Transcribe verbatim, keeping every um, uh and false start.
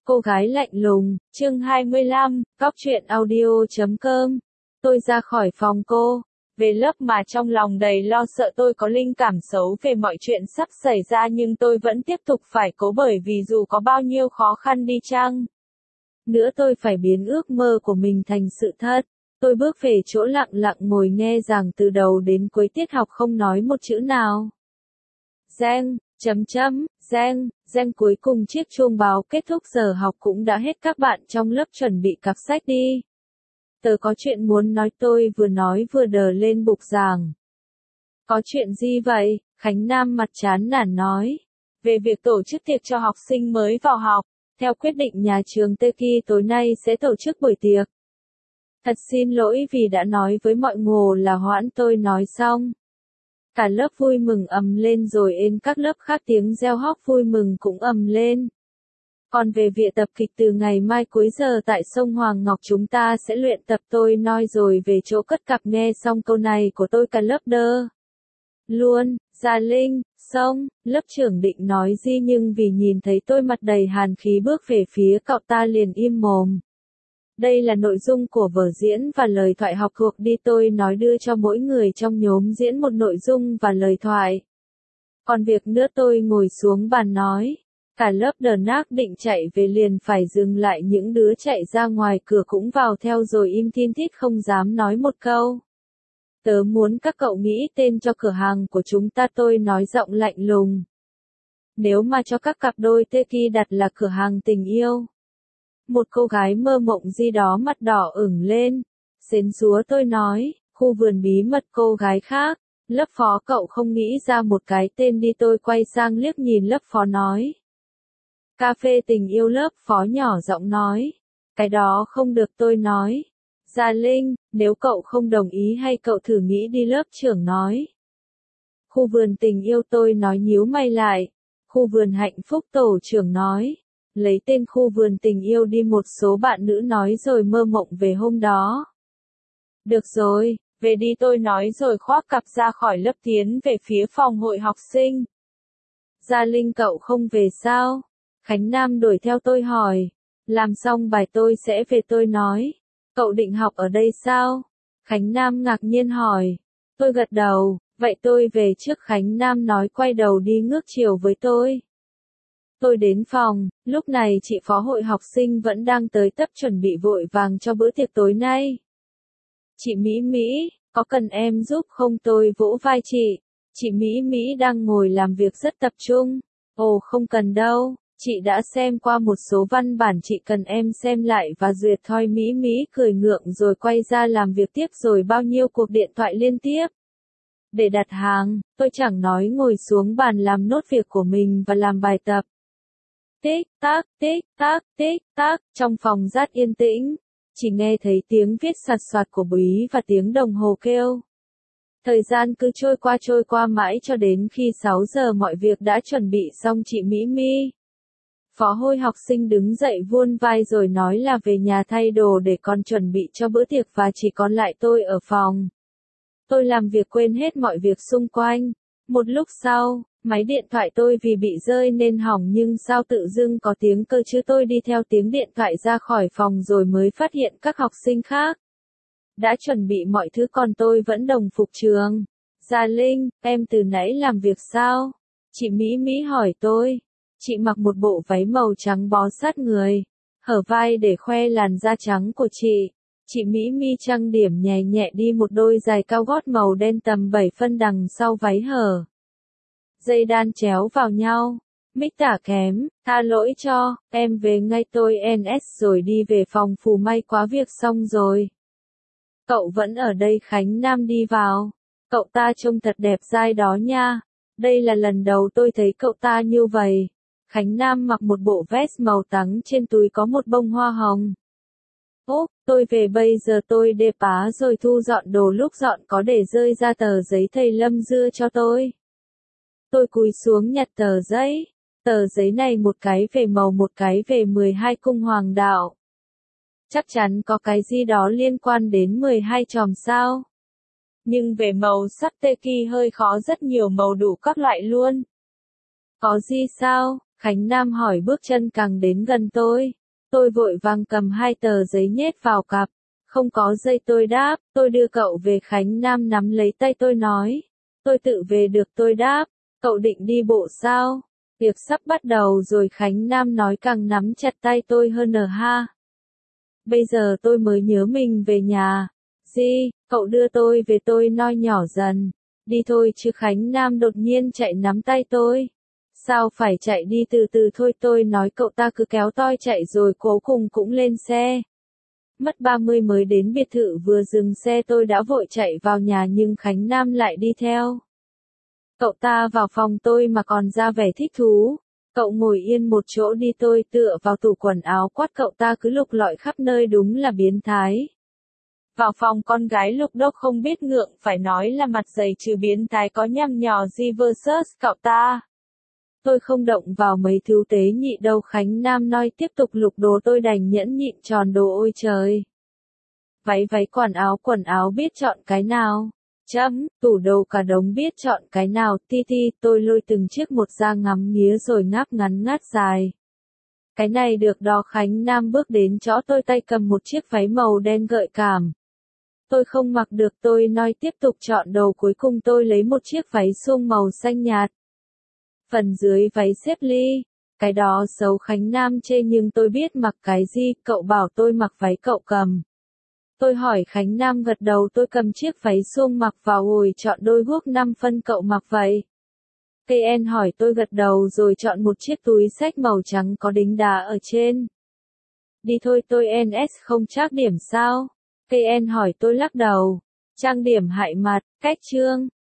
Cô gái lạnh lùng, chương hai mươi lăm, góc truyện audio chấm com. Tôi ra khỏi phòng cô, về lớp mà trong lòng đầy lo sợ tôi có linh cảm xấu về mọi chuyện sắp xảy ra nhưng tôi vẫn tiếp tục phải cố bởi vì dù có bao nhiêu khó khăn đi chăng nữa tôi phải biến ước mơ của mình thành sự thật. Tôi bước về chỗ lặng lặng ngồi nghe giảng từ đầu đến cuối tiết học không nói một chữ nào. Reng, chấm chấm, reng, reng cuối cùng chiếc chuông báo kết thúc giờ học cũng đã hết, các bạn trong lớp chuẩn bị cặp sách đi. Tớ có chuyện muốn nói, tôi vừa nói vừa đờ lên bục giảng. Có chuyện gì vậy? Khánh Nam mặt chán nản nói. Về việc tổ chức tiệc cho học sinh mới vào học. Theo quyết định nhà trường Tê Kỳ tối nay sẽ tổ chức buổi tiệc. Thật xin lỗi vì đã nói với mọi người là hoãn, tôi nói xong. Cả lớp vui mừng ầm lên rồi ên các lớp khác tiếng reo hót vui mừng cũng ầm lên. Còn về việc tập kịch từ ngày mai cuối giờ tại sông Hoàng Ngọc chúng ta sẽ luyện tập, tôi nói rồi về chỗ cất cặp. Nghe xong câu này của tôi cả lớp đơ luôn. Gia Linh, xong, lớp trưởng định nói gì nhưng vì nhìn thấy tôi mặt đầy hàn khí bước về phía cậu ta liền im mồm. Đây là nội dung của vở diễn và lời thoại học thuộc đi, tôi nói đưa cho mỗi người trong nhóm diễn một nội dung và lời thoại. Còn việc nữa tôi ngồi xuống bàn nói. Cả lớp đờ nác định chạy về liền phải dừng lại, những đứa chạy ra ngoài cửa cũng vào theo rồi im thin thít không dám nói một câu. Tớ muốn các cậu nghĩ tên cho cửa hàng của chúng ta, tôi nói giọng lạnh lùng. Nếu mà cho các cặp đôi Tê Kỳ đặt là cửa hàng tình yêu. Một cô gái mơ mộng gì đó mặt đỏ ửng lên. Xến xúa tôi nói, khu vườn bí mật cô gái khác. Lớp phó cậu không nghĩ ra một cái tên đi, tôi quay sang liếc nhìn lớp phó nói. Cà phê tình yêu, lớp phó nhỏ giọng nói. Cái đó không được, tôi nói. Gia Linh, nếu cậu không đồng ý hay cậu thử nghĩ đi, lớp trưởng nói. Khu vườn tình yêu, tôi nói nhíu mày lại. Khu vườn hạnh phúc, tổ trưởng nói. Lấy tên khu vườn tình yêu đi, một số bạn nữ nói rồi mơ mộng về hôm đó. Được rồi, về đi, tôi nói rồi khoác cặp ra khỏi lớp tiến về phía phòng hội học sinh. Gia Linh, cậu không về sao? Khánh Nam đuổi theo tôi hỏi. Làm xong bài tôi sẽ về, tôi nói. Cậu định học ở đây sao? Khánh Nam ngạc nhiên hỏi. Tôi gật đầu, vậy tôi về trước, Khánh Nam nói quay đầu đi ngước chiều với tôi. Tôi đến phòng, lúc này chị phó hội học sinh vẫn đang tới tấp chuẩn bị vội vàng cho bữa tiệc tối nay. Chị Mỹ Mỹ, có cần em giúp không, tôi vỗ vai chị. Chị Mỹ Mỹ đang ngồi làm việc rất tập trung. Ồ không cần đâu, chị đã xem qua một số văn bản, chị cần em xem lại và duyệt thôi. Mỹ Mỹ cười ngượng rồi quay ra làm việc tiếp, rồi bao nhiêu cuộc điện thoại liên tiếp. Để đặt hàng, tôi chẳng nói ngồi xuống bàn làm nốt việc của mình và làm bài tập. Tích tắc, tích tắc, tích tắc, trong phòng rất yên tĩnh, chỉ nghe thấy tiếng viết sạt soạt của Bí và tiếng đồng hồ kêu. Thời gian cứ trôi qua trôi qua mãi cho đến khi sáu giờ mọi việc đã chuẩn bị xong, chị Mỹ Mi. Phó hội học sinh đứng dậy vuông vai rồi nói là về nhà thay đồ để còn chuẩn bị cho bữa tiệc và chỉ còn lại tôi ở phòng. Tôi làm việc quên hết mọi việc xung quanh. Một lúc sau, máy điện thoại tôi vì bị rơi nên hỏng nhưng sao tự dưng có tiếng cơ chứ, tôi đi theo tiếng điện thoại ra khỏi phòng rồi mới phát hiện các học sinh khác đã chuẩn bị mọi thứ còn tôi vẫn đồng phục trường. Gia Linh, em từ nãy làm việc sao? Chị Mỹ Mỹ hỏi tôi. Chị mặc một bộ váy màu trắng bó sát người, hở vai để khoe làn da trắng của chị. Chị Mỹ Mi trang điểm nhẹ nhẹ đi một đôi giày cao gót màu đen tầm bảy phân đằng sau váy hở. Dây đan chéo vào nhau. Mích tả kém, tha lỗi cho, em về ngay, tôi en ét rồi đi về phòng phủ, may quá việc xong rồi. Cậu vẫn ở đây? Khánh Nam đi vào. Cậu ta trông thật đẹp dai đó nha. Đây là lần đầu tôi thấy cậu ta như vậy. Khánh Nam mặc một bộ vest màu trắng, trên túi có một bông hoa hồng. Ốp, tôi về bây giờ, tôi đê pá rồi thu dọn đồ, lúc dọn có để rơi ra tờ giấy thầy Lâm dưa cho tôi. Tôi cúi xuống nhặt tờ giấy. Tờ giấy này một cái về màu, một cái về mười hai cung hoàng đạo. Chắc chắn có cái gì đó liên quan đến mười hai chòm sao. Nhưng về màu sắc Tê Kỳ hơi khó, rất nhiều màu đủ các loại luôn. Có gì sao? Khánh Nam hỏi bước chân càng đến gần tôi. Tôi vội vàng cầm hai tờ giấy nhét vào cặp. Không có dây tôi đáp, tôi đưa cậu về. Khánh Nam nắm lấy tay tôi nói. Tôi tự về được. Tôi đáp, cậu định đi bộ sao? Việc sắp bắt đầu rồi. Khánh Nam nói càng nắm chặt tay tôi hơn ở ha. Bây giờ tôi mới nhớ mình về nhà. Di, cậu đưa tôi về. Tôi nói nhỏ dần. Đi thôi chứ. Khánh Nam đột nhiên chạy nắm tay tôi. Sao phải chạy, đi từ từ thôi. Tôi nói. Cậu ta cứ kéo tôi chạy rồi cuối cùng cũng lên xe. Mất ba mươi mới đến biệt thự. Vừa dừng xe tôi đã vội chạy vào nhà nhưng Khánh Nam lại đi theo. Cậu ta vào phòng tôi mà còn ra vẻ thích thú. Cậu ngồi yên một chỗ đi. Tôi tựa vào tủ quần áo quát. Cậu ta cứ lục lọi khắp nơi, đúng là biến thái. Vào phòng con gái lục đốc không biết ngượng, phải nói là mặt dày chứ biến thái có nhăm nhò gì versus cậu ta. Tôi không động vào mấy thứ tế nhị đâu. Khánh Nam nói tiếp tục lục đồ. Tôi đành nhẫn nhịn tròn đồ. Ôi trời! Váy váy quần áo quần áo biết chọn cái nào? Chấm, tủ đồ cả đống biết chọn cái nào? Ti ti, tôi lôi từng chiếc một ra ngắm nghía rồi ngáp ngắn ngát dài. Cái này được đó. Khánh Nam bước đến chỗ tôi, tay cầm một chiếc váy màu đen gợi cảm. Tôi không mặc được. Tôi nói tiếp tục chọn đồ. Cuối cùng tôi lấy một chiếc váy suông màu xanh nhạt. Phần dưới váy xếp ly. Cái đó xấu. Khánh Nam chê nhưng tôi biết mặc cái gì. Cậu bảo tôi mặc váy cậu cầm. Tôi hỏi. Khánh Nam gật đầu. Tôi cầm chiếc váy suông mặc vào rồi chọn đôi guốc năm phân. Cậu mặc vậy. Cây en hỏi. Tôi gật đầu rồi chọn một chiếc túi xách màu trắng có đính đá ở trên. Đi thôi. Tôi en ét không trác điểm sao? Cây en hỏi. Tôi lắc đầu. Trang điểm hại mặt. Cách chương.